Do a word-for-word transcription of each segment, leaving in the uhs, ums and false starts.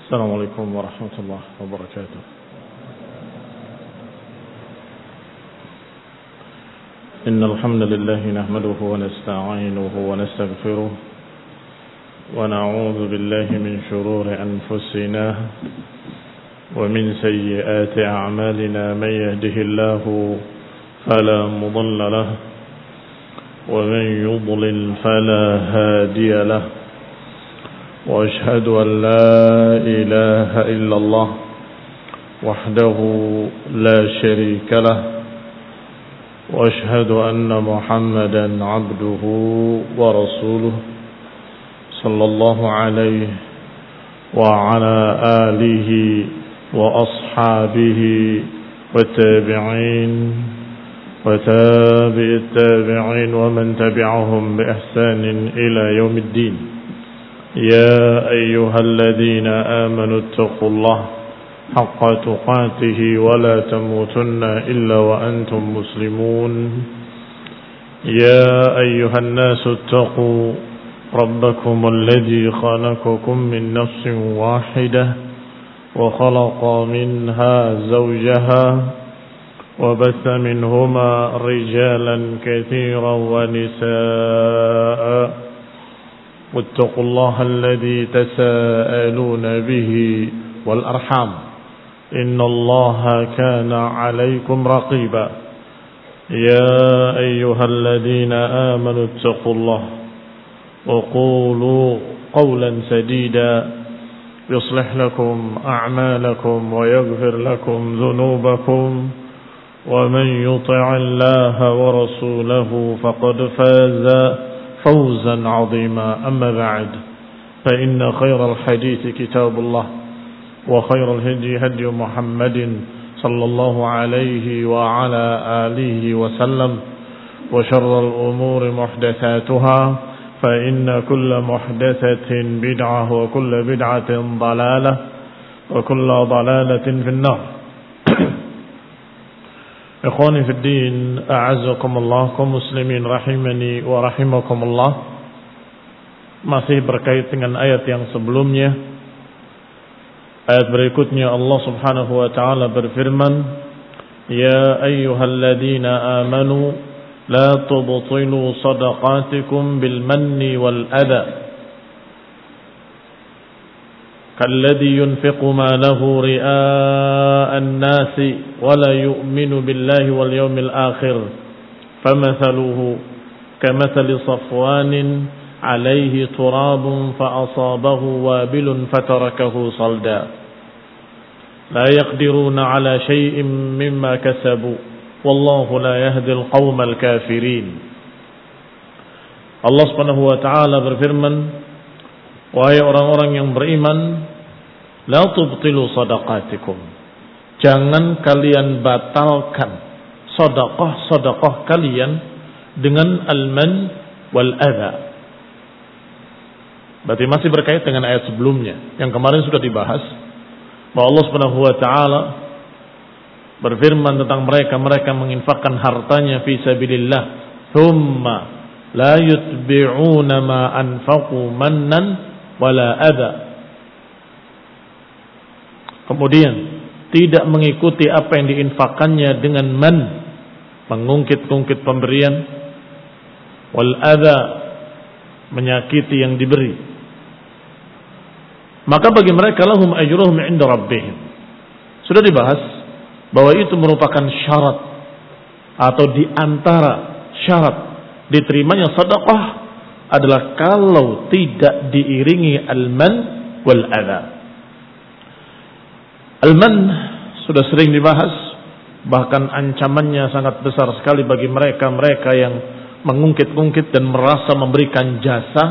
السلام عليكم ورحمة الله وبركاته. إن الحمد لله نحمده ونستعينه ونستغفره ونعوذ بالله من شرور أنفسنا ومن سيئات أعمالنا. من يهده الله فلا مضل له ومن يضلل فلا هادي له. وأشهد أن لا إله إلا الله وحده لا شريك له. وأشهد أن محمدا عبده ورسوله صلى الله عليه وعلى آله وأصحابه والتابعين وتابع التابعين ومن تبعهم بإحسان إلى يوم الدين. يا أيها الذين آمنوا اتقوا الله حق تقاته ولا تموتن إلا وأنتم مسلمون. يا أيها الناس اتقوا ربكم الذي خلقكم من نفس واحدة وخلق منها زوجها وبث منهما رجالا كثيرا ونساء. واتقوا الله الذي تساءلون به والأرحام إن الله كان عليكم رقيبا. يا أيها الذين آمنوا اتقوا الله وقولوا قولا سديدا يصلح لكم أعمالكم ويغفر لكم ذنوبكم ومن يطع الله ورسوله فقد فاز فوزا عظيما. أما بعد فإن خير الحديث كتاب الله وخير الهدي هدي محمد صلى الله عليه وعلى آله وسلم وشر الأمور محدثاتها فإن كل محدثة بدعة وكل بدعة ضلالة وكل ضلالة في النار. Ikhwani fi din, a'azzakumullah, kaum muslimin rahimani wa rahimakumullah. Masih berkait dengan ayat yang sebelumnya. Ayat berikutnya Allah Subhanahu wa taala berfirman, "Ya ayyuhalladzina amanu la tubtilu shadaqatikum bil manni wal adha." كالذي ينفق ماله رئاء الناس ولا يؤمن بالله واليوم الآخر فمثله كمثل صفوان عليه تراب فأصابه وابل فتركه صلدا لا يقدرون على شيء مما كسبوا والله لا يهدي القوم الكافرين. Allah Subhanahu wa taala berfirman, wahai orang-orang yang beriman, la tubtilu sadaqatikum, jangan kalian batalkan sedekah-sedekah kalian dengan al-man wal adha. Berarti masih berkait dengan ayat sebelumnya yang kemarin sudah dibahas, bahwa Allah Subhanahu wa taala berfirman tentang mereka-mereka menginfakkan hartanya fi sabilillah, thumma la yutbi'una ma anfaqu mannan wala adha. Kemudian tidak mengikuti apa yang diinfakannya dengan man, mengungkit-ungkit pemberian, wal adha, menyakiti yang diberi. Maka bagi mereka lahum ajruhum 'inda rabbihim. Sudah dibahas bahwa itu merupakan syarat atau di antara syarat diterimanya sedekah adalah kalau tidak diiringi al-man wal adha. Al-man sudah sering dibahas, bahkan ancamannya sangat besar sekali bagi mereka-mereka yang mengungkit-ungkit dan merasa memberikan jasa.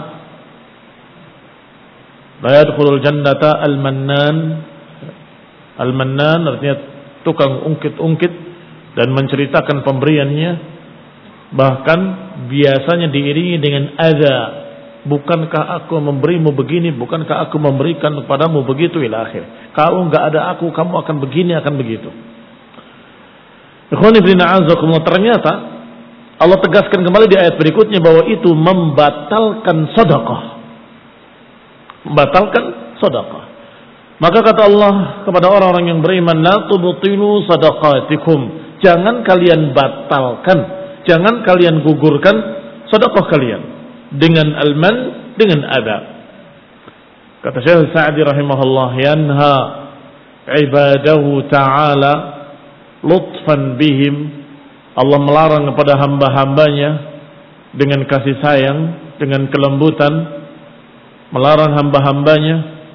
La yadkhulul jannata al-mannan. Al-mannan artinya tukang ungkit-ungkit dan menceritakan pemberiannya, bahkan biasanya diiringi dengan adza. Bukankah aku memberimu begini, bukankah aku memberikan kepadamu begitu, ila akhir. Kalau enggak ada aku, kamu akan begini, akan begitu. Ikhwani fillah a'azzakumullah, ternyata Allah tegaskan kembali di ayat berikutnya bahwa itu membatalkan sedekah. Membatalkan sedekah. Maka kata Allah kepada orang-orang yang beriman, la tubtilu sadaqatikum. Jangan kalian batalkan, jangan kalian gugurkan sedekah kalian dengan alman, dengan adab. Kata Syekh Sa'di rahimahullah, yanha ibadahu ta'ala lutfan bihim. Allah melarang kepada hamba-hambanya dengan kasih sayang, dengan kelembutan, melarang hamba-hambanya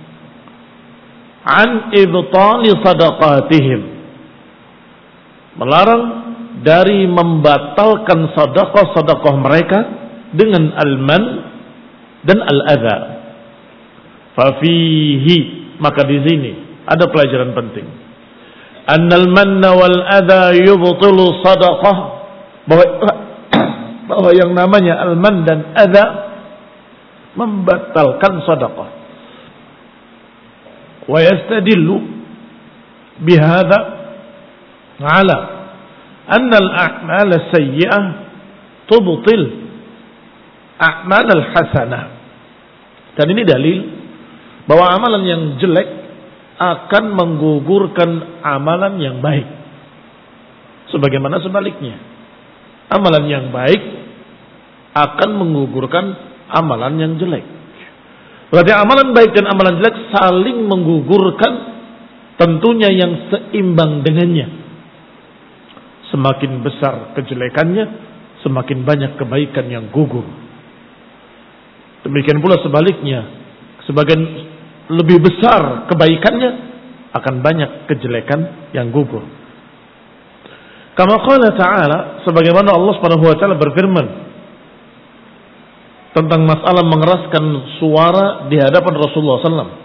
an ibtali sadaqatihim, melarang dari membatalkan sedekah-sedekah mereka dengan al-man dan al-adha. Fafihi, maka di sini ada pelajaran penting. Annal manna wal adha yubtilu sadaqah, bahwa bahwa yang namanya al-man dan adha membatalkan sedekah. Wa yastadillu bihadza ala anna al-a'mal as-sayyi'ah tubtil a'mal al-hasanah. Dan ini dalil bahwa amalan yang jelek akan menggugurkan amalan yang baik. Sebagaimana sebaliknya, amalan yang baik akan menggugurkan amalan yang jelek. Berarti amalan baik dan amalan jelek saling menggugurkan, tentunya yang seimbang dengannya. Semakin besar kejelekannya, semakin banyak kebaikan yang gugur. Demikian pula sebaliknya, sebagian lebih besar kebaikannya, akan banyak kejelekan yang gugur. Kama qala ta'ala, sebagaimana Allah Subhanahu wa taala berfirman tentang masalah mengeraskan suara di hadapan Rasulullah sallallahu alaihi wasallam.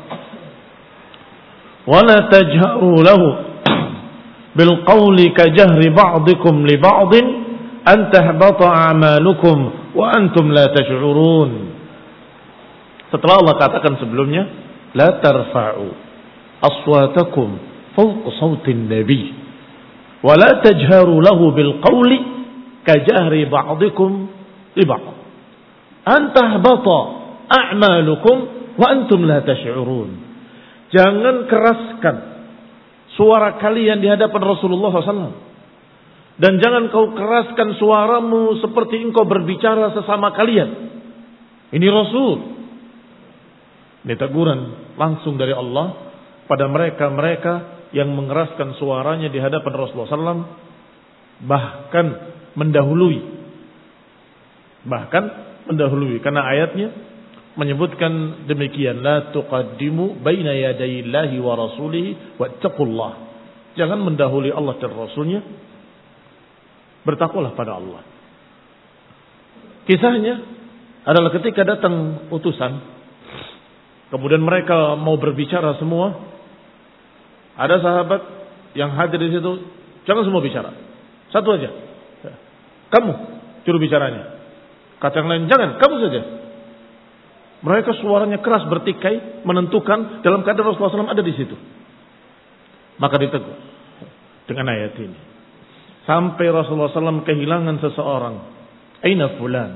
Wa la tajharu lahu bil qawli ka jahri ba'dikum li ba'din an tahbata a'malukum wa antum la tash'urun. Setelah Allah katakan sebelumnya, la tarfa'u aswatakum fawqa sawtin nabi wa la tajharu lahu bil qawli ka jahri ba'dikum li ba'd an tahbata a'malukum wa antum la tash'urun. Jangan keraskan suara kalian di hadapan Rasulullah sallallahu alaihi wasallam, dan jangan kau keraskan suaramu seperti engkau berbicara sesama kalian. Ini Rasul. Ini teguran langsung dari Allah pada mereka-mereka yang mengeraskan suaranya di hadapan Rasulullah sallallahu alaihi wasallam, bahkan mendahului, bahkan mendahului, karena ayatnya menyebutkan demikian, la tuqaddimu baina yadayillahi wa rasulihi wattaqullah. Jangan mendahului Allah dan Rasulnya, bertakwalah pada Allah. Kisahnya adalah ketika datang utusan, kemudian mereka mau berbicara semua. Ada sahabat yang hadir di situ, jangan semua bicara, satu aja, kamu juru bicaranya. Kata yang lain, jangan, kamu saja. Mereka suaranya keras, bertikai, menentukan, dalam keadaan Rasulullah sallallahu alaihi wasallam ada di situ. Maka ditegur dengan ayat ini. Sampai Rasulullah sallallahu alaihi wasallam kehilangan seseorang. Aina fulan?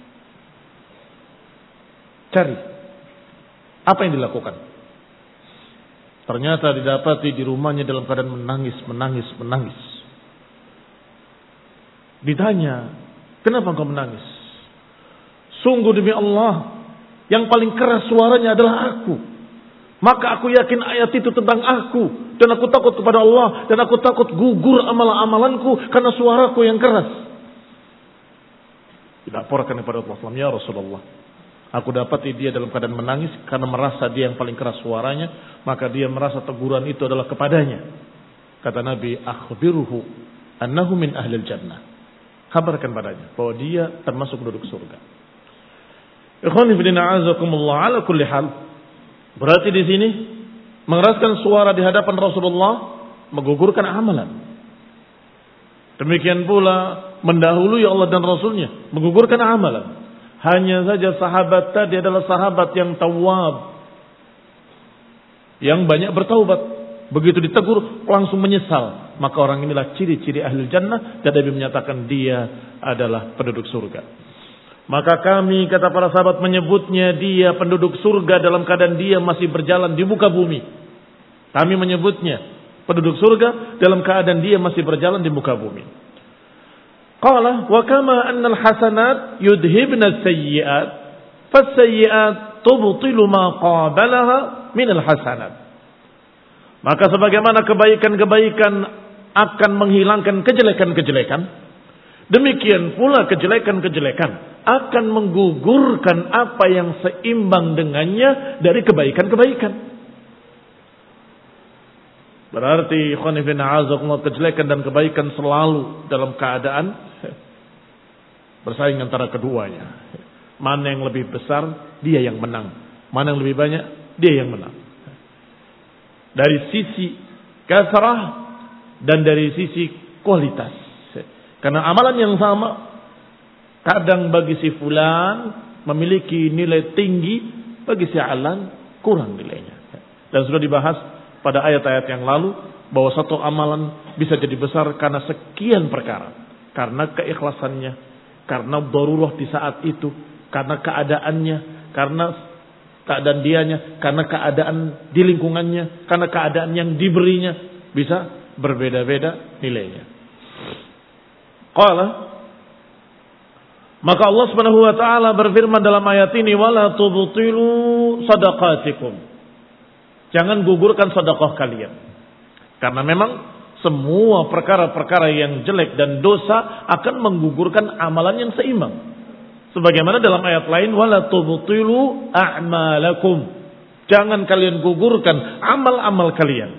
Cari. Apa yang dilakukan? Ternyata didapati di rumahnya dalam keadaan menangis, menangis, menangis. Ditanya, kenapa engkau menangis? Sungguh demi Allah, yang paling keras suaranya adalah aku. Maka aku yakin ayat itu tentang aku. Dan aku takut kepada Allah. Dan aku takut gugur amalan-amalanku karena suaraku yang keras. Dilaporkan kepada Rasulullah, ya Rasulullah, aku dapati dia dalam keadaan menangis karena merasa dia yang paling keras suaranya. Maka dia merasa teguran itu adalah kepadanya. Kata Nabi, akhbiruhu annahu min ahlil jannah. Kabarkan padanya bahwa dia termasuk penduduk surga. Ikhwani fillah azakumullah, ala kulli hal. Berarti di sini mengeraskan suara di hadapan Rasulullah menggugurkan amalan. Demikian pula mendahului Allah dan Rasulnya menggugurkan amalan. Hanya saja sahabat tadi adalah sahabat yang tawwab, yang banyak bertaubat. Begitu ditegur langsung menyesal. Maka orang inilah ciri-ciri ahli jannah, dan Nabi menyatakan dia adalah penduduk surga. Maka kami, kata para sahabat, menyebutnya dia penduduk surga dalam keadaan dia masih berjalan di muka bumi. Kami menyebutnya penduduk surga dalam keadaan dia masih berjalan di muka bumi. Qala wa kama anna al-hasanat yudhibna as-sayyi'at fas-sayyi'at tubtilu ma qabalaha min al-hasanat. Maka sebagaimana kebaikan-kebaikan akan menghilangkan kejelekan-kejelekan, demikian pula kejelekan-kejelekan akan menggugurkan apa yang seimbang dengannya dari kebaikan-kebaikan. Berarti khonifin a'azakumullah, kejelekan dan kebaikan selalu dalam keadaan bersaing antara keduanya. Mana yang lebih besar, dia yang menang. Mana yang lebih banyak, dia yang menang. Dari sisi kasrah dan dari sisi kualitas. Karena amalan yang sama, kadang bagi si fulan memiliki nilai tinggi, bagi si alan kurang nilainya. Dan sudah dibahas pada ayat-ayat yang lalu bahwa satu amalan bisa jadi besar karena sekian perkara. Karena keikhlasannya, karena darurah di saat itu, karena keadaannya, karena keadaan dianya, karena keadaan di lingkungannya, karena keadaan yang diberinya, bisa berbeda-beda nilainya. Qala, maka Allah Subhanahu wa taala berfirman dalam ayat ini, wala tubtilu sadaqatikum. Jangan gugurkan sedekah kalian. Karena memang semua perkara-perkara yang jelek dan dosa akan menggugurkan amalan yang seimbang. Sebagaimana dalam ayat lain, wala tubtilu a'malakum. Jangan kalian gugurkan amal-amal kalian.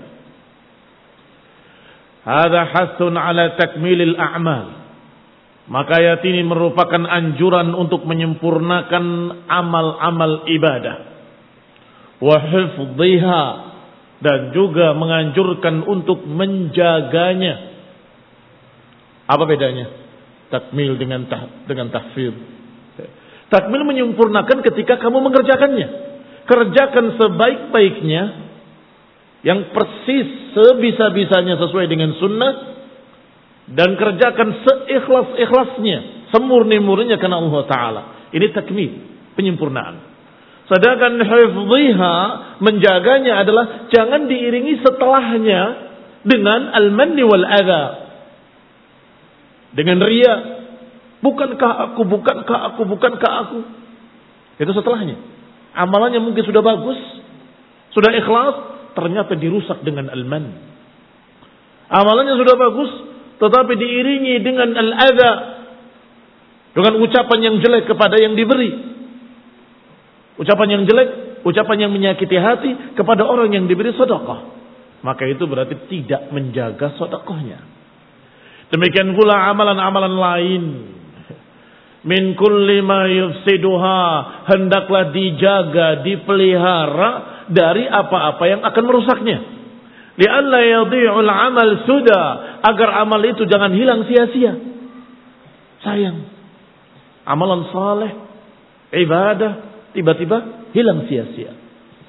Hadza hasun ala takmilil a'mal. Maka ayat ini merupakan anjuran untuk menyempurnakan amal-amal ibadah. Wa hifdhiha, dan juga menganjurkan untuk menjaganya. Apa bedanya takmil dengan tah, dengan tahfidz? Takmil menyempurnakan ketika kamu mengerjakannya. Kerjakan sebaik-baiknya, yang persis sebisa-bisanya sesuai dengan sunnah, dan kerjakan seikhlas-ikhlasnya, semurni-murninya karena Allah Ta'ala. Ini takmil, penyempurnaan. Sedangkan hifdhiha, menjaganya adalah jangan diiringi setelahnya dengan al-manni wal adha. Dengan riya. Bukankah aku, bukankah aku, bukankah aku. Itu setelahnya. Amalannya mungkin sudah bagus, sudah ikhlas, ternyata dirusak dengan al-man. Amalannya sudah bagus, tetapi diiringi dengan al-adha, dengan ucapan yang jelek kepada yang diberi. Ucapan yang jelek, ucapan yang menyakiti hati kepada orang yang diberi sedekah. Maka itu berarti tidak menjaga sedekahnya. Demikian pula amalan-amalan lain. Min kulli ma yufsiduha, hendaklah dijaga, dipelihara dari apa-apa yang akan merusaknya. Li'alla yadhi'ul amal suda, agar amal itu jangan hilang sia-sia. Sayang. Amalan saleh, ibadah, tiba-tiba hilang sia-sia.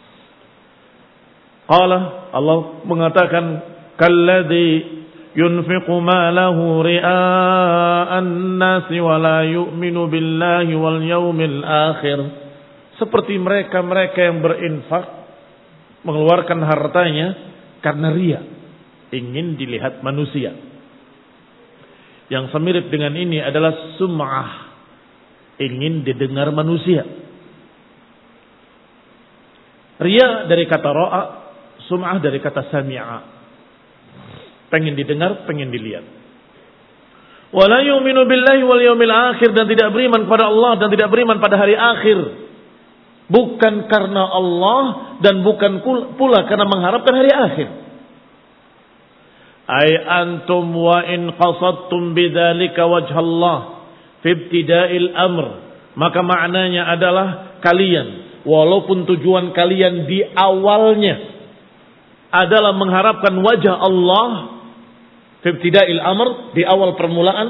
Qala, Allah mengatakan, kalladzi yunfiqu malahu ria'an nasi wa la yu'minu billahi wal yawmil akhir. Seperti mereka-mereka yang berinfak, mengeluarkan hartanya karena riya, ingin dilihat manusia. Yang semirip dengan ini adalah sum'ah, ingin didengar manusia. Riya dari kata ra'a, sum'ah dari kata sami'a. Pengen didengar, pengen dilihat. Wa la yu'minu billahi wal yawmil akhir, dan tidak beriman kepada Allah dan tidak beriman pada hari akhir. Bukan karena Allah dan bukan pula karena mengharapkan hari akhir. Ay antum wa in qasadtum bidzalika wajhallah fi ibtida'il amr. Maka maknanya adalah kalian, walaupun tujuan kalian di awalnya adalah mengharapkan wajah Allah, fi ibtida'il amr, di awal permulaan,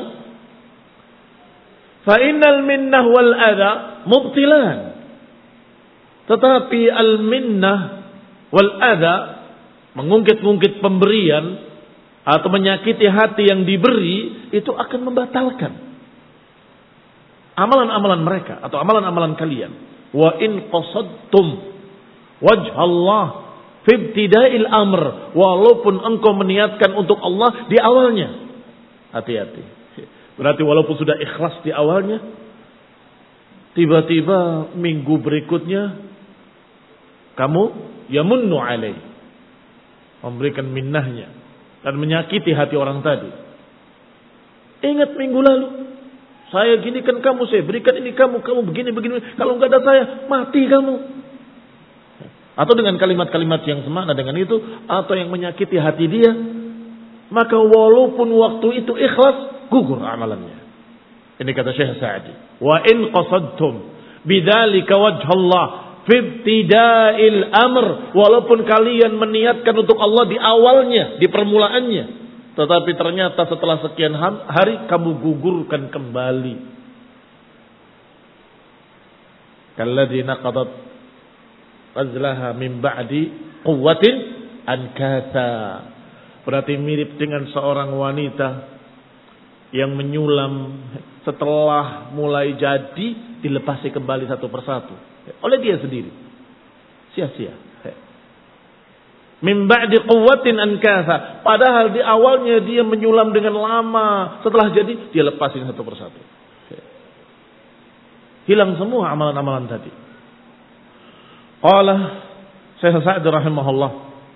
fa innal minnah wal adha mubtilan. Tetapi al minnah wal adha, mengungkit-ungkit pemberian atau menyakiti hati yang diberi, itu akan membatalkan amalan-amalan mereka atau amalan-amalan kalian. Wa in qasadtum wajh Allah Fibtida'il amr, walaupun engkau meniatkan untuk Allah di awalnya. Hati-hati. Berarti walaupun sudah ikhlas di awalnya, tiba-tiba minggu berikutnya kamu yamunnu alaih, memberikan minnahnya dan menyakiti hati orang tadi. Ingat minggu lalu, saya ginikan kamu, saya berikan ini kamu, kamu begini begini. Kalau nggak ada saya, mati kamu. Atau dengan kalimat-kalimat yang semakna dengan itu, atau yang menyakiti hati dia, maka walaupun waktu itu ikhlas, gugur amalannya. Ini kata Syekh Sa'di. Wa in qasadtum bidzalika wajhallah fi ibtida'il amr, walaupun kalian meniatkan untuk Allah di awalnya, di permulaannya, tetapi ternyata setelah sekian hari kamu gugurkan kembali. Kalladzi naqadat azlaha min ba'di quwwatin ankatha. Berarti mirip dengan seorang wanita yang menyulam setelah mulai jadi dilepasi kembali satu persatu oleh dia sendiri. Sia-sia. Min ba'di quwwatin ankatha. Padahal di awalnya dia menyulam dengan lama, setelah jadi dia lepasin satu persatu. Hilang semua amalan-amalan tadi. Qala Syekh Sa'di rahimahullah,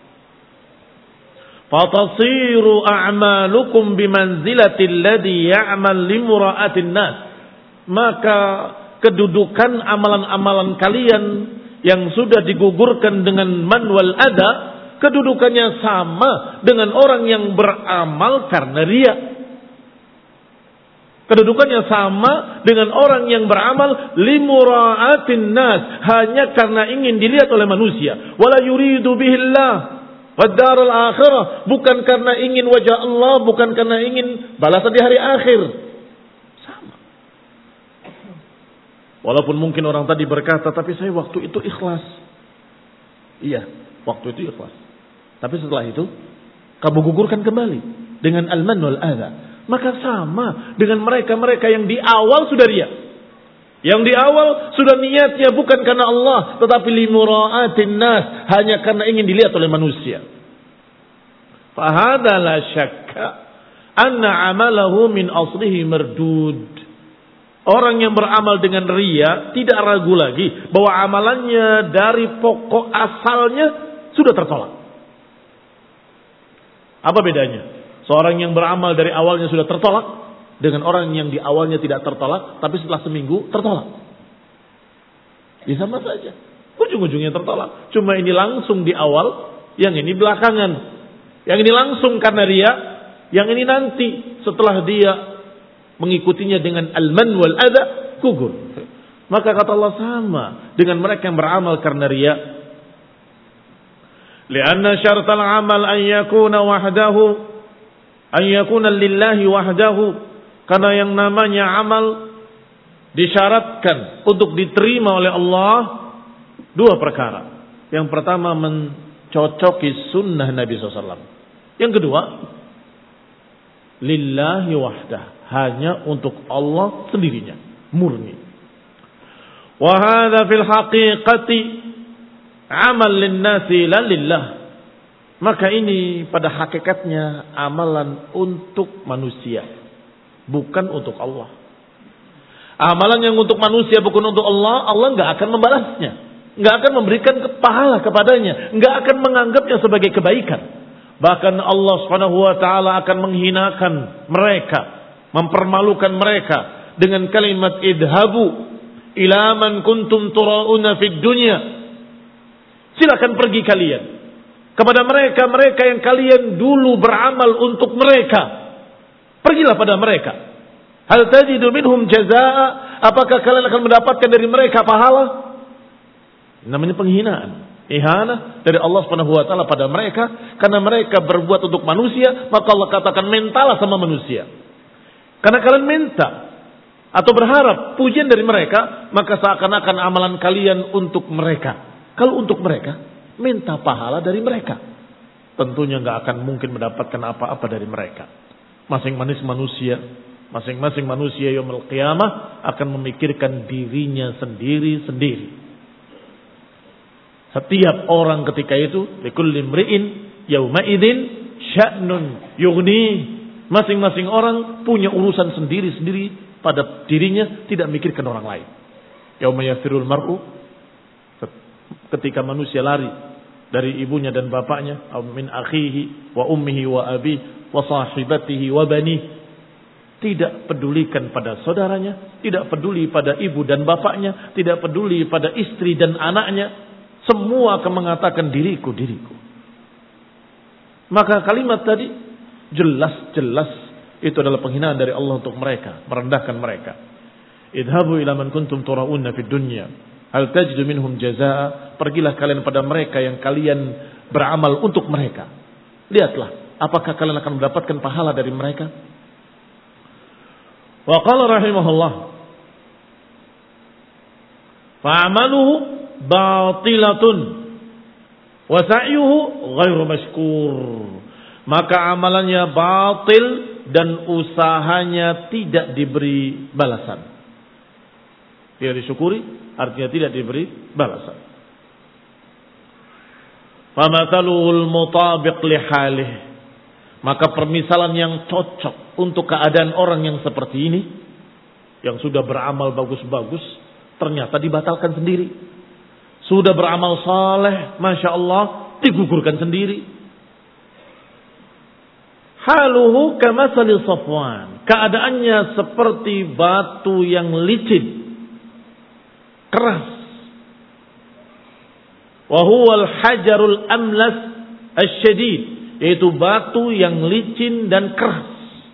fatasiru a'malukum bimanzilati alladhi ya'mal limura'atin nas. Maka kedudukan amalan-amalan kalian yang sudah digugurkan dengan man wal ada, kedudukannya sama dengan orang yang beramal karena riya. Kedudukannya sama dengan orang yang beramal limura'atin nas, hanya karena ingin dilihat oleh manusia. Wala yuridu bihillah wad darul akhirah, bukan karena ingin wajah Allah, bukan karena ingin balasan di hari akhir. Sama. Walaupun mungkin orang tadi berkata, tapi saya waktu itu ikhlas. Iya, waktu itu ikhlas. Tapi setelah itu kamu gugurkan kembali dengan al-man wal adha. Maka sama dengan mereka-mereka yang di awal sudah riya. Yang di awal sudah niatnya bukan karena Allah, tetapi limura'atin nas, hanya karena ingin dilihat oleh manusia. Fahadha la syakka anna amalahu min aslihi mardud. Orang yang beramal dengan riya tidak ragu lagi bahwa amalannya dari pokok asalnya sudah tertolak. Apa bedanya? Seorang yang beramal dari awalnya sudah tertolak dengan orang yang di awalnya tidak tertolak, tapi setelah seminggu tertolak. Ya sama saja. Ujung-ujungnya tertolak. Cuma ini langsung di awal, yang ini belakangan. Yang ini langsung karena riya, yang ini nanti setelah dia mengikutinya dengan al-man wal adha, gugur. Maka kata Allah sama dengan mereka yang beramal karena riya. Lianna syartal amal an yakuna wahdahu, an yakuna lillahi wahdahu, karena yang namanya amal disyaratkan untuk diterima oleh Allah dua perkara. Yang pertama mencocoki sunnah Nabi shallallahu alaihi wasallam. Yang kedua lillahi wahdah, hanya untuk Allah sendirinya, murni. Wa hadza fil haqiqati amal linnasi la lillah. Maka ini pada hakikatnya amalan untuk manusia, bukan untuk Allah. Amalan yang untuk manusia bukan untuk Allah, Allah nggak akan membalasnya, nggak akan memberikan pahala kepadanya, nggak akan menganggapnya sebagai kebaikan. Bahkan Allah Subhanahu wa taala akan menghinakan mereka, mempermalukan mereka dengan kalimat idhabu ila man kuntum turauna fid dunya. Silakan pergi kalian kepada mereka-mereka yang kalian dulu beramal untuk mereka. Pergilah pada mereka. Hal tajidu minhum jazaa? Apakah kalian akan mendapatkan dari mereka pahala? Namanya penghinaan, ihana dari Allah Subhanahu wa taala pada mereka, karena mereka berbuat untuk manusia, maka Allah katakan mintalah sama manusia. Karena kalian minta atau berharap pujian dari mereka, maka seakan-akan amalan kalian untuk mereka. Kalau untuk mereka, minta pahala dari mereka. Tentunya nggak akan mungkin mendapatkan apa-apa dari mereka. Masing-masing manusia, masing-masing manusia yaumul qiyamah akan memikirkan dirinya sendiri-sendiri. Setiap orang ketika itu, likulli imri'in yauma idzin sya'nun yughni. Masing-masing orang punya urusan sendiri-sendiri pada dirinya, tidak mikirkan orang lain. Yauma yafirul mar'u, ketika manusia lari dari ibunya dan bapaknya, aw min akhihi wa ummihi wa abihi wa sahibatihi wa bani. Tidak pedulikan pada saudaranya, tidak peduli pada ibu dan bapaknya, tidak peduli pada istri dan anaknya. Semua akan mengatakan diriku, diriku. Maka kalimat tadi jelas-jelas itu adalah penghinaan dari Allah untuk mereka, merendahkan mereka. Idhabu ila man kuntum turauna fid dunya, hal tajidu minhum jazaa. Pergilah kalian pada mereka yang kalian beramal untuk mereka. Lihatlah, apakah kalian akan mendapatkan pahala dari mereka? Wa qala rahimahullah, fa'amaluhu batilatun wa sa'yuhu ghairu mashkur. Maka amalannya batil dan usahanya tidak diberi balasan. Tidak disyukuri, artinya tidak diberi balasan. Famathaluhul mutabiq li halih. Maka permisalan yang cocok untuk keadaan orang yang seperti ini, yang sudah beramal bagus-bagus, ternyata dibatalkan sendiri. Sudah beramal saleh, Masya Allah, digugurkan sendiri. Haluhu kamathali Safwan. Keadaannya seperti batu yang licin, keras. Wa huwal hajarul amlas asyadid. Yaitu batu yang licin dan keras.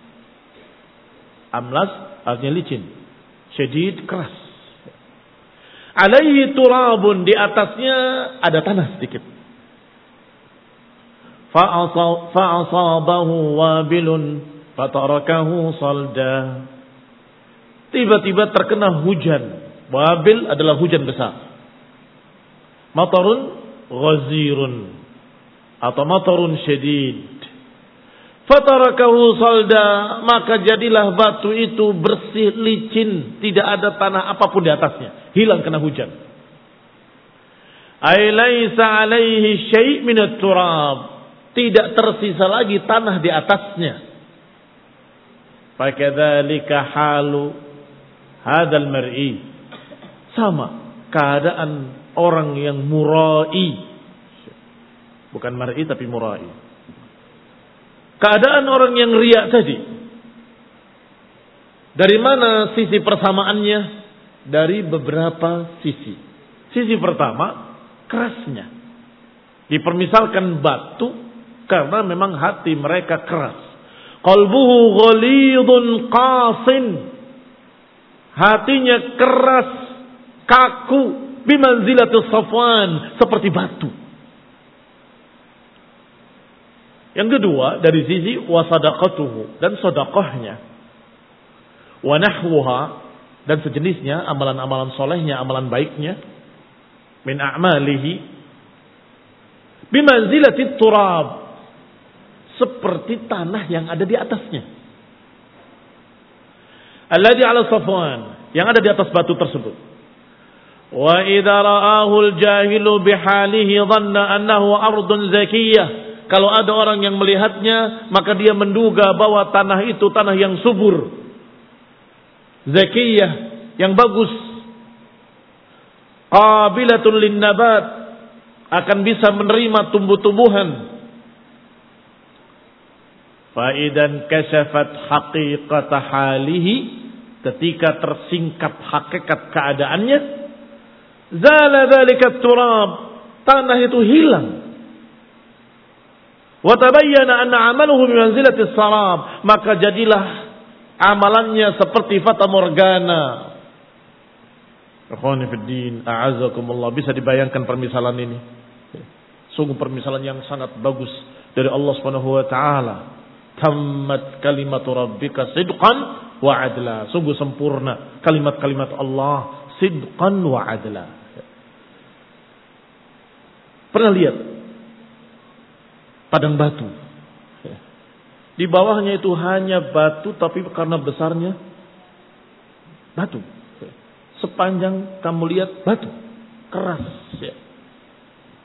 Amlas artinya licin, syadid keras. Alaihi turabun, di atasnya ada tanah sedikit. Fa'asabahu wabilun fatarakahu salda. Tiba-tiba terkena hujan. Wabil adalah hujan besar. Matarun ghazirun atau matarun syadid. Fatarakahu salda, maka jadilah batu itu bersih, licin, tidak ada tanah apapun di atasnya, hilang kena hujan. Ay laisa alaihi syai' min at-turab, tidak tersisa lagi tanah di atasnya. Fakadzalika halu hadzal mar'i, sama keadaan orang yang murai. Bukan mar'i tapi murai. Keadaan orang yang riya tadi. Dari mana sisi persamaannya? Dari beberapa sisi. Sisi pertama, kerasnya. Dipermisalkan batu karena memang hati mereka keras. Qalbuhu ghalidun qasin. Hatinya keras, kaku, bimanzilatus Safwan, seperti batu. Yang kedua, dari sisi wasadaqatuhu, dan sedekahnya, wa nahwuha, dan sejenisnya, amalan-amalan solehnya, amalan baiknya, min a'malihi, bimanzilati turab, seperti tanah yang ada di atasnya. Alladhi ala Safwan, yang ada di atas batu tersebut. Wa idza ra'ahu al-jahilu bihalihi dhanna annahu ardun zakiyah. Kalau ada orang yang melihatnya, maka dia menduga bahwa tanah itu tanah yang subur, zakiyah, yang bagus, qabilatul linnabat, akan bisa menerima tumbuh-tumbuhan. Fa idan kashafat haqiqata halihi, ketika tersingkap hakikat keadaannya, zala dzalika turab, tanah itu hilang. Wa tabayyana anna 'amaluhu bimanzilati sarab, maka jadilah amalannya seperti fata morgana. Ikhwani fid din, a'azzakumullah, bisa dibayangkan permisalan ini. Sungguh permisalan yang sangat bagus dari Allah Subhanahu wa taala. Tammat kalimatu rabbika sidqan wa adla. Sungguh sempurna kalimat-kalimat Allah, sidqan wa adla. Pernah lihat padang batu? Di bawahnya itu hanya batu, tapi karena besarnya batu. Sepanjang kamu lihat batu, keras.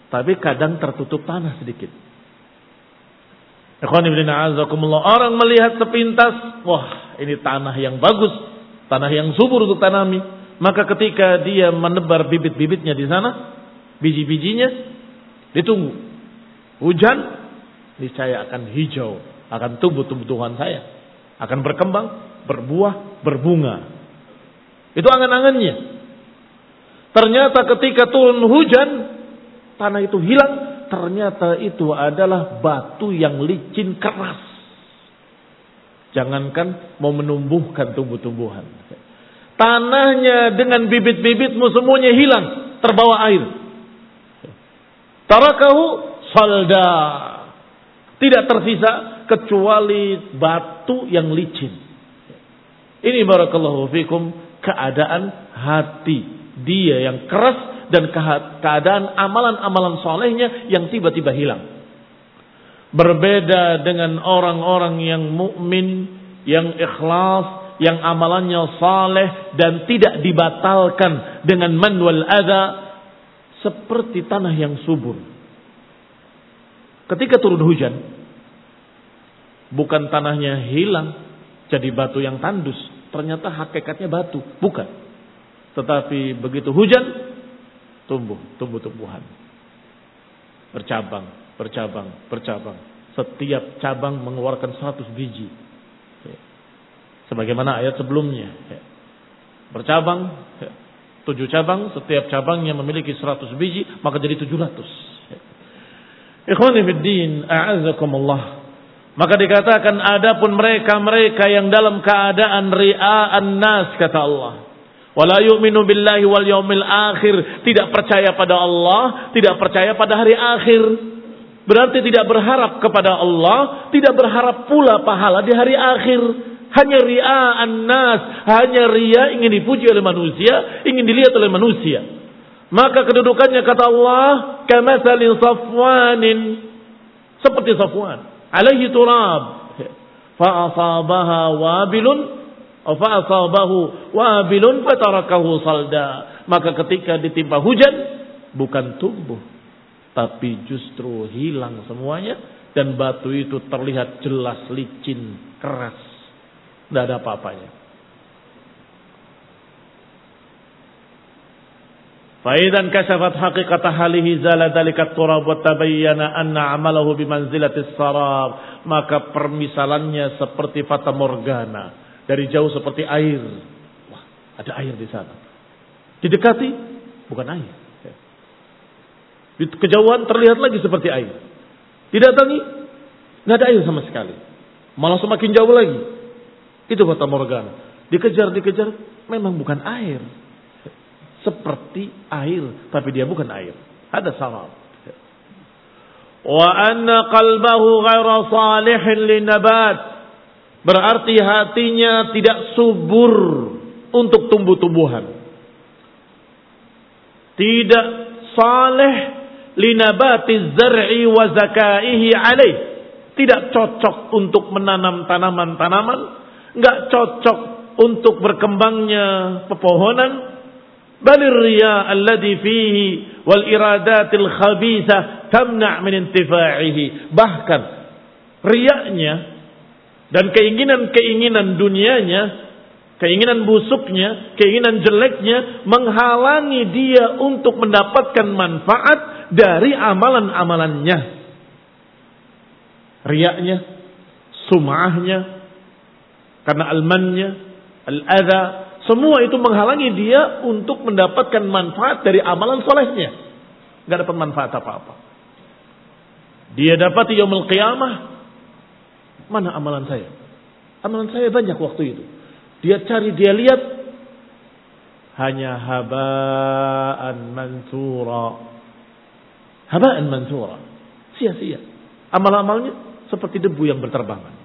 tapi kadang tertutup tanah sedikit. Ikhwan fillah a'azakumullah, orang melihat sepintas, wah ini tanah yang bagus, tanah yang subur untuk tanami. Maka ketika dia menebar bibit-bibitnya di sana, biji-bijinya, ditunggu. Hujan, niscaya akan hijau, akan tumbuh tumbuhan saya, akan berkembang, berbuah, berbunga. Itu angan-angannya. Ternyata ketika turun hujan, tanah itu hilang. Ternyata itu adalah batu yang licin keras. Jangankan mau menumbuhkan tumbuh-tumbuhan. Tanahnya dengan bibit-bibitmu semuanya hilang, terbawa air. Tarakahu salda. Tidak tersisa kecuali batu yang licin. Ini barakallahu fikum keadaan hati dia yang keras dan keadaan amalan-amalan solehnya yang tiba-tiba hilang. Berbeda dengan orang-orang yang mukmin, yang ikhlas, yang amalannya saleh dan tidak dibatalkan dengan man wal adha, seperti tanah yang subur. Ketika turun hujan, bukan tanahnya hilang jadi batu yang tandus, ternyata hakikatnya batu, bukan. Tetapi begitu hujan, tumbuh, tumbuh-tumbuhan. Bercabang, bercabang, bercabang. Setiap cabang mengeluarkan seratus biji. Sebagaimana ayat sebelumnya. Bercabang, tujuh cabang, setiap cabangnya memiliki seratus biji, maka jadi tujuh ratus. Ikhwani fiddin, a'azakumullah. Maka dikatakan adapun mereka-mereka yang dalam keadaan ria'an nas, kata Allah. Wala yu'minu billahi wal yaumil akhir. Tidak percaya pada Allah, tidak percaya pada hari akhir. Berarti tidak berharap kepada Allah, tidak berharap pula pahala di hari akhir. Hanya ria'an nas, hanya ria ingin dipuji oleh manusia, ingin dilihat oleh manusia. Maka kedudukannya kata Allah, kamatsalin safwanin, seperti Safwan, alaihi turab, fa asabaha wabilun, fa asabahu wabilun fatarakahu salda. Maka ketika ditimpa hujan, bukan tumbuh, tapi justru hilang semuanya, dan batu itu terlihat jelas licin, keras, tidak ada apa-apanya. Faidan kasyafat haqiqat halihi zala dzalika turab wa tabayyana anna amalahu bimanzilatis sarab. Maka permisalannya seperti fata morgana, dari jauh seperti air. Wah, ada air di sana. Didekati bukan air. Di kejauhan terlihat lagi seperti air. Didatangi enggak ada air sama sekali. Malah semakin jauh lagi. Itu fata morgana. Dikejar-dikejar memang bukan air. Seperti air, tapi dia bukan air. Ada sarab. Wa anna qalbahu ghaira salihin linabat. Berarti hatinya tidak subur untuk tumbuh-tumbuhan. Tidak saleh linabatiz zar'i wa zakaihi alaih. Tidak cocok untuk menanam tanaman-tanaman, enggak cocok untuk berkembangnya pepohonan. Balir riya alladhi fihi wal iradatil khabithah tamna' min intifa'ihi. Bahkan riyanya dan keinginan-keinginan dunianya, keinginan busuknya, keinginan jeleknya menghalangi dia untuk mendapatkan manfaat dari amalan-amalannya. Riyanya, sum'ahnya, karena almannya, al-adha, semua itu menghalangi dia untuk mendapatkan manfaat dari amalan solehnya. Gak dapat manfaat apa-apa. Dia dapat yaumul qiyamah. Mana amalan saya? Amalan saya banyak waktu itu. Dia cari, dia lihat. Hanya haba'an mansura. Haba'an mansura. Sia-sia. Amal-amalnya seperti debu yang berterbangan.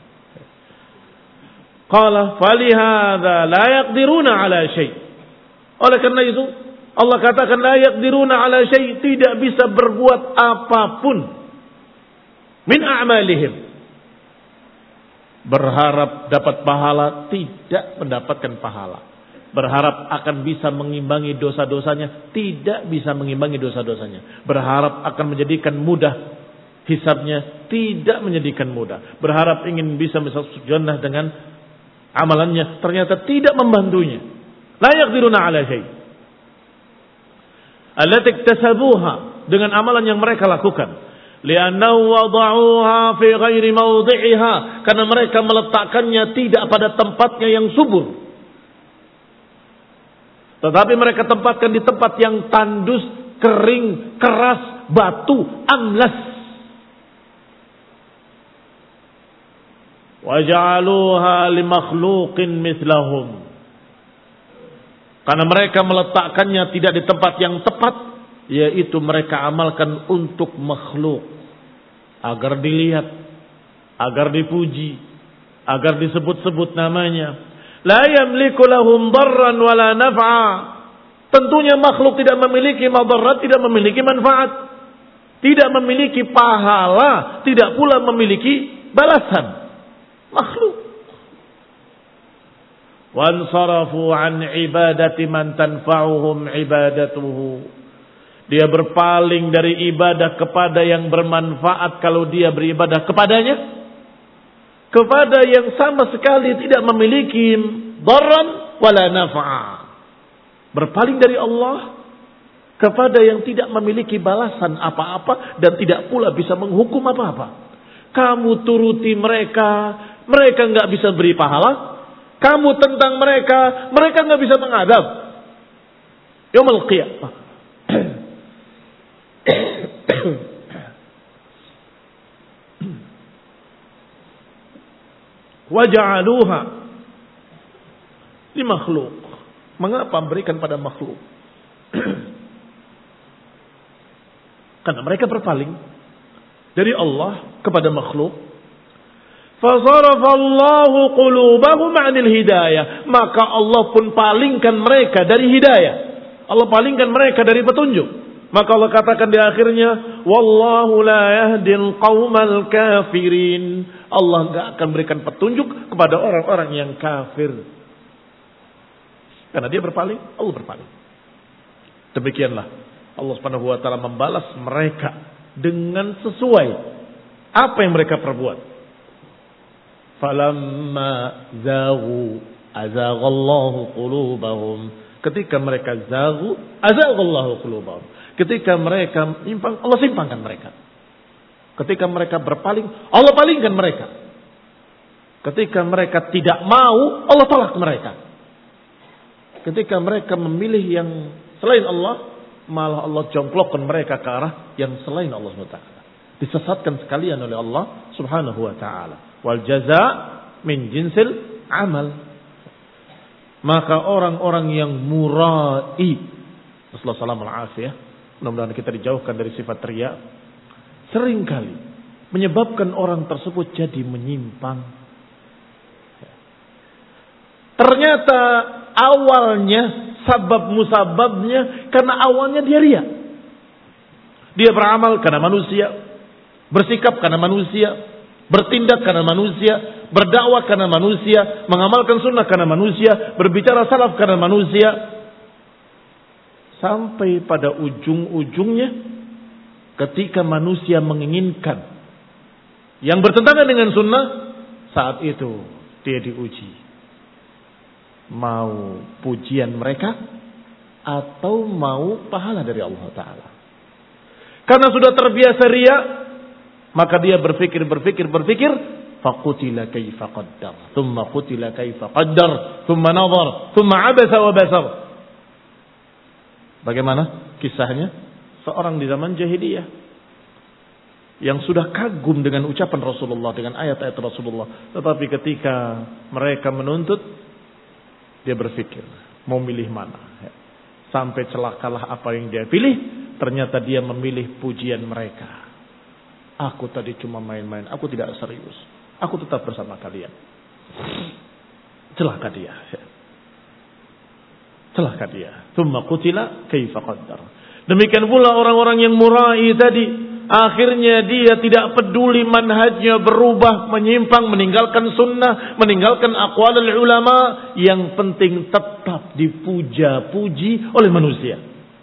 Qala falihadza la yaqdiruna ala syai'. Oleh karena itu Allah katakan la yaqdiruna ala syai', tidak bisa berbuat apapun min a'malihim. Berharap dapat pahala, tidak mendapatkan pahala. Berharap akan bisa mengimbangi dosa-dosanya. Tidak bisa mengimbangi dosa-dosanya. Berharap akan menjadikan mudah hisabnya. Tidak menjadikan mudah. Berharap ingin bisa masuk jannah dengan amalannya. Ternyata tidak membantunya. La yaqdiruna ala syai'. Allati iktasabuha, dengan amalan yang mereka lakukan. Li'annahu wada'uha fi ghairi mawdi'iha, karena mereka meletakkannya tidak pada tempatnya yang subur. Tetapi mereka tempatkan di tempat yang tandus, kering, keras, batu, amlas. Wa ja'aluha li makhluqin mithlahum. Karena mereka meletakkannya tidak di tempat yang tepat, yaitu mereka amalkan untuk makhluk. Agar dilihat, agar dipuji, agar disebut-sebut namanya. La yamliku lahum darran wala naf'a. Tentunya makhluk tidak memiliki madarat, tidak memiliki manfaat. Tidak memiliki pahala, tidak pula memiliki balasan. Makhluk. Wansarafu an ibadati man tanfa'uhum ibadatuhu. Dia berpaling dari ibadah kepada yang bermanfaat kalau dia beribadah kepadanya. Kepada yang sama sekali tidak memiliki darran wala nafa'a. Berpaling dari Allah kepada yang tidak memiliki balasan apa-apa dan tidak pula bisa menghukum apa-apa. Kamu turuti mereka, mereka nggak bisa beri pahala. Kamu tentang mereka, mereka nggak bisa mengadab. Yaumul qiyamah. Waja'aluha li makhluk. Mengapa memberikan pada makhluk? Karena mereka berpaling dari Allah kepada makhluk. Fasarafallahu qulubahum 'anil hidayah, maka Allah pun palingkan mereka dari hidayah. Allah palingkan mereka dari petunjuk. Maka Allah katakan di akhirnya, wallahu la yahdil qaumal kafirin. Allah enggak akan berikan petunjuk kepada orang-orang yang kafir. Karena dia berpaling, Allah berpaling. Demikianlah Allah Subhanahu wa taala membalas mereka dengan sesuai apa yang mereka perbuat. Falamma zaghu azaghallahu qulubahum. Ketika mereka zaghu azaghallahu qulubahum. Ketika mereka simpang, Allah simpangkan mereka. Ketika mereka berpaling, Allah palingkan mereka. Ketika mereka tidak mau, Allah tolak mereka. Ketika mereka memilih yang selain Allah, malah Allah jongklokkan mereka ke arah yang selain Allah subhanahu wa taala. Disesatkan sekalian oleh Allah subhanahu wa ta'ala. Wal jaza' min jinsil amal. Maka orang-orang yang murai, Rasulullah sallallahu alaihi wasallam, mudah-mudahan kita dijauhkan dari sifat riya, seringkali menyebabkan orang tersebut jadi menyimpang. Ternyata awalnya, sabab musababnya, karena awalnya dia riya. Dia beramal karena manusia, bersikap karena manusia, bertindak karena manusia, berdakwah karena manusia, mengamalkan sunnah karena manusia, berbicara salaf karena manusia. Sampai pada ujung-ujungnya, ketika manusia menginginkan yang bertentangan dengan sunnah, saat itu dia diuji. Mau pujian mereka atau mau pahala dari Allah Ta'ala. Karena sudah terbiasa riya, maka dia berpikir, berpikir, berpikir. Faqutila kaifa qaddar. Thumma qutila kaifa qaddar. Thumma nazar. Thumma abasa wa basar. Bagaimana kisahnya? Seorang di zaman jahiliyah yang sudah kagum dengan ucapan Rasulullah, dengan ayat-ayat Rasulullah. Tetapi ketika mereka menuntut, dia berpikir, mau milih mana. Sampai celakalah apa yang dia pilih. Ternyata dia memilih pujian mereka. Aku tadi cuma main-main. Aku tidak serius. Aku tetap bersama kalian. Celaka dia. Celaka dia. Tsumma qutila kaifa qaddar. Demikian pula orang-orang yang murai tadi. Akhirnya dia tidak peduli manhajnya berubah, menyimpang, meninggalkan sunnah, meninggalkan aqwalul ulama. Yang penting tetap dipuja-puji oleh manusia.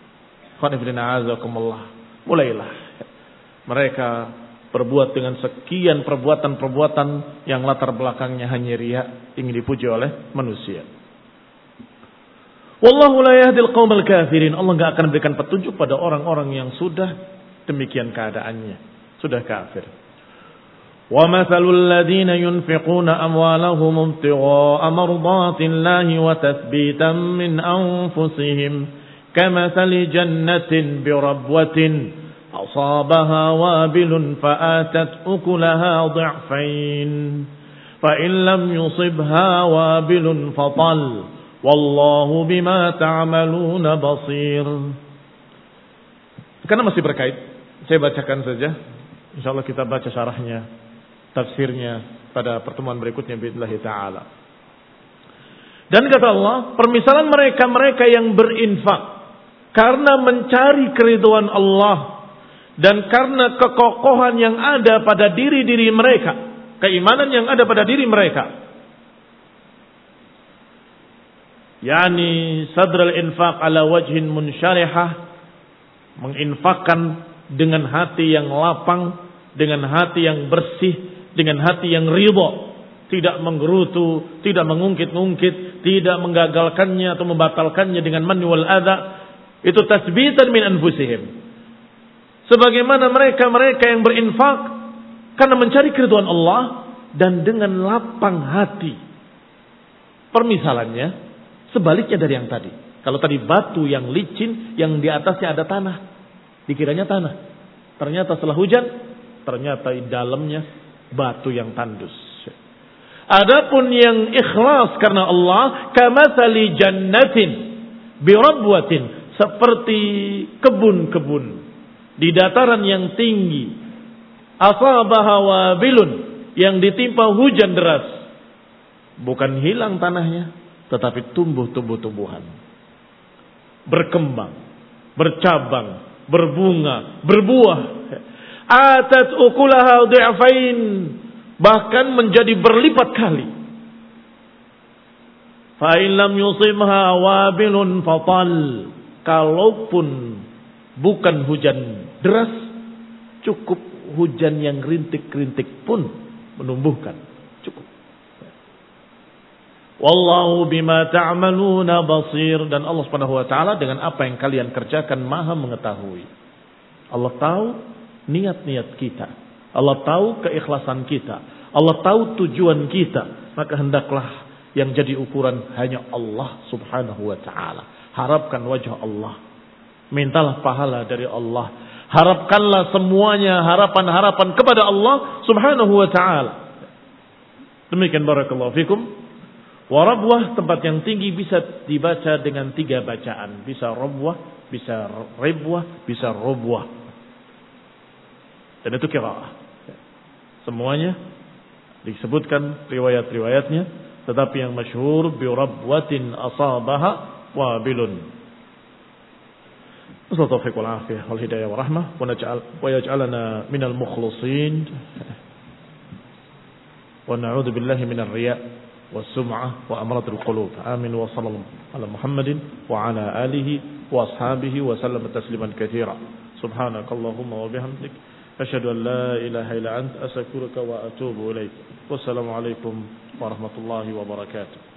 Mulailah mereka berbuat dengan sekian perbuatan-perbuatan yang latar belakangnya hanya riya, ingin dipuji oleh manusia. Wallahu la yahdil qaumal kafirin. Allah enggak akan berikan petunjuk pada orang-orang yang sudah demikian keadaannya, sudah kafir. Wa mathalul ladzina yunfiquna amwalahum ibtigha'a mardatillahi wa tathbitan min anfusihim kamathali jannatin birabwatin asabaha wabilun fa'atat ukulaha dhi'fain fa in lam yusibha wabilun fatal wallahu bima ta'maluna basir. Karena masih berkait, saya bacakan saja. Insyaallah kita baca syarahnya, tafsirnya pada pertemuan berikutnya biidznillah taala. Dan kata Allah, permisalan mereka-mereka yang berinfak karena mencari keridhaan Allah dan karena kekokohan yang ada pada diri-diri mereka, keimanan yang ada pada diri mereka. Yani sadrul infaq ala wajhin munsyarihah, menginfakkan dengan hati yang lapang, dengan hati yang bersih, dengan hati yang ridha, tidak menggerutu, tidak mengungkit-ungkit, tidak menggagalkannya atau membatalkannya dengan manni wal adza. Itu tasbitan min anfusihim. Sebagaimana mereka-mereka yang berinfak karena mencari keridhaan Allah dan dengan lapang hati. Permisalannya sebaliknya dari yang tadi. Kalau tadi batu yang licin, yang di atasnya ada tanah. Dikiranya tanah. Ternyata setelah hujan, ternyata di dalamnya batu yang tandus. Adapun yang ikhlas karena Allah, kamatsali jannatin birabwatin, seperti kebun-kebun di dataran yang tinggi. Asabaha wabilun, yang ditimpa hujan deras. Bukan hilang tanahnya, tetapi tumbuh tumbuh-tumbuhan, berkembang, bercabang, berbunga, berbuah. Atat ukulaha dhi'fain, bahkan menjadi berlipat kali. Fa in lam yusibha wabilun fatal, kalaupun bukan hujan deras, cukup hujan yang rintik-rintik pun menumbuhkan, cukup. Wallahu bima ta'maluna basir, dan Allah Subhanahu wa taala dengan apa yang kalian kerjakan Maha mengetahui. Allah tahu niat-niat kita. Allah tahu keikhlasan kita. Allah tahu tujuan kita. Maka hendaklah yang jadi ukuran hanya Allah Subhanahu wa taala. Harapkan wajah Allah. Mintalah pahala dari Allah. Harapkanlah semuanya harapan-harapan kepada Allah Subhanahu wa taala. Demikian barakallahu fikum. Warabwah, tempat yang tinggi, bisa dibaca dengan tiga bacaan. Bisa rabwah, bisa ribwah, bisa rubwah. Dan itu qiraah. Semuanya disebutkan riwayat-riwayatnya, tetapi yang masyhur bi rabwatin asabaha wabilun. Wassallallahu taufiq wal afiyah wal hidayah wa rahmah wa naj'al wa yaj'alana minal mukhlisin wa na'udzu billahi minar riya' والسمعة وأمراض القلوب آمين وصلى الله على محمد وعلى آله وأصحابه وسلم تسليما كثيرا سبحانك اللهم وبحمدك أشهد أن لا إله إلا أنت أستغفرك وأتوب إليك والسلام عليكم ورحمة الله وبركاته.